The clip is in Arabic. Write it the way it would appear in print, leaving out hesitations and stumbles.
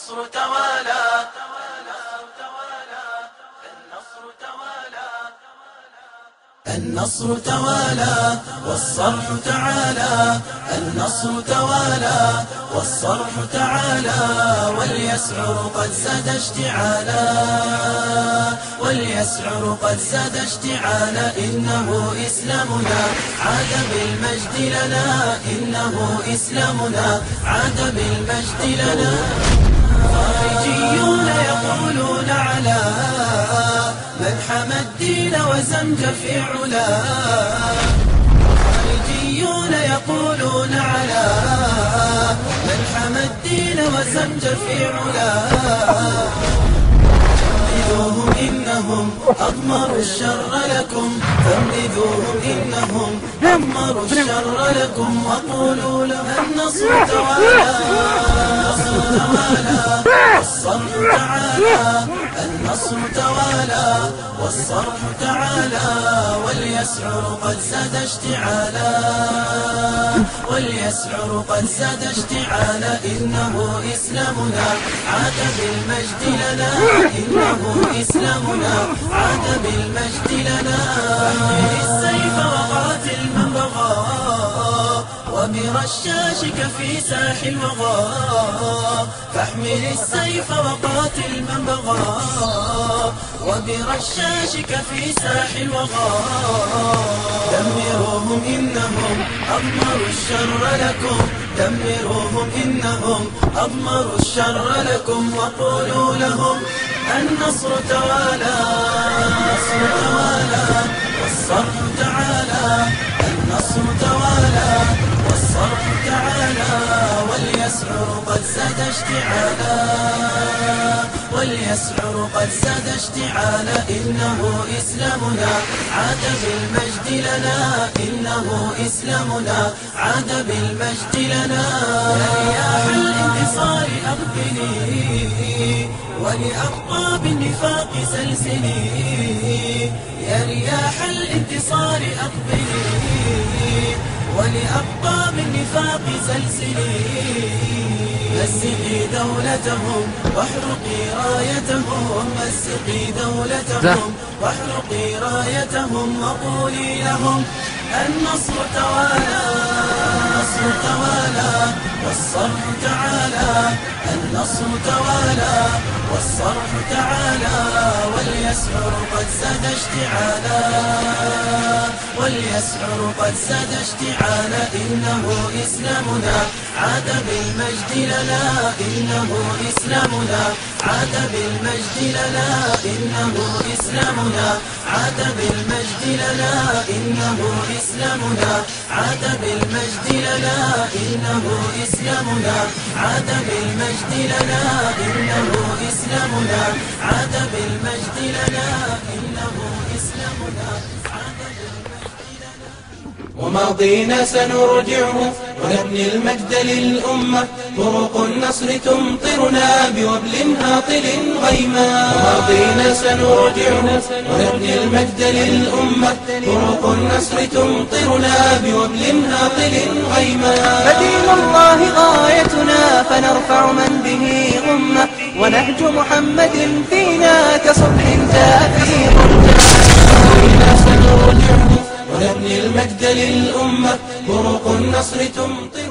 النصر توالى النصر توالى والصرح تعالى النصر توالى والصرح تعالى واليسعر قد زاد اشتعالا واليسعر قد زاد اشتعالا إنه إسلامنا عاد بالمجد لنا إنه إسلامنا عاد بالمجد لنا خارجيون يقولون على من حمى الدين وزمج في علا خارجيون يقولون على من حمى الدين وزمج في علا فانبذوهم إنهم أضمروا الشر لكم فانبذوهم إنهم أضمروا الشر لكم وقولوا لهم النصر توالى النصر توالى والصرح تعالى النصر توالى والصرح تعالى واليسعر قد زاد اشتعالا واليسعر قد زاد اشتعالا إنه إسلامنا عاد بالمجد لنا إنه إسلامنا عاد بالمجد لنا فاحمل السيف وقاتل من بغى وبرشاشك في ساح الوغى فاحمل السيف وقاتل من بغى وبرشاشك في ساح الوغى دمروهم إنهم أضمروا الشر لكم دمروهم إنهم أضمروا الشر لكم وقولوا لهم النصر توالى النصر توالى والصرح تعالى النصر توالى والصرح تعالى واليسعر قد زاد اشتعالا واليسعر قد زاد اشتعالا إنه إسلامنا عاد بالمجد لنا إنه إسلامنا عاد بالمجد لنا يا رياح الانتصار أقبلي ولأبقى بالنفاق سلسلي يا رياح الانتصار أقبلي ولأبقى بالنفاق سلسلي مسقي دولتهم واحرقي رايتهم مسقي دولتهم واحرقي رايتهم وقولي لهم النصر توالى النصر توالى والصرح تعالى النصر توالى والصرح تعالى واليسعر قد زاد اشتعالا واليسعر قد زاد اشتعالا إنه إسلامنا عاد بالمجد لنا إنه إسلامنا عاد بالمجد لنا إنه إسلامنا عاد بالمجد لنا إنه إسلامنا عاد بالمجد لنا إنه إسلامنا عاد بالمجد لنا إنه إسلامنا عاد بالمجد لنا إنه إسلامنا عاد بالمجد لنا وماضينا سنرجعه ونبني المجد للأمة طرق النصر تمطرنا بوبل هاطل غيما وماضينا سنرجعه ونبني المجد للأمة طرق النصر تمطرنا بوبل هاطل غيما فدين الله غايتنا فنرفع من به غمة ونهج محمد فينا كصبح جاء في وماضينا سنرجعه ونبني المجد للأمة طرق النصر تمطر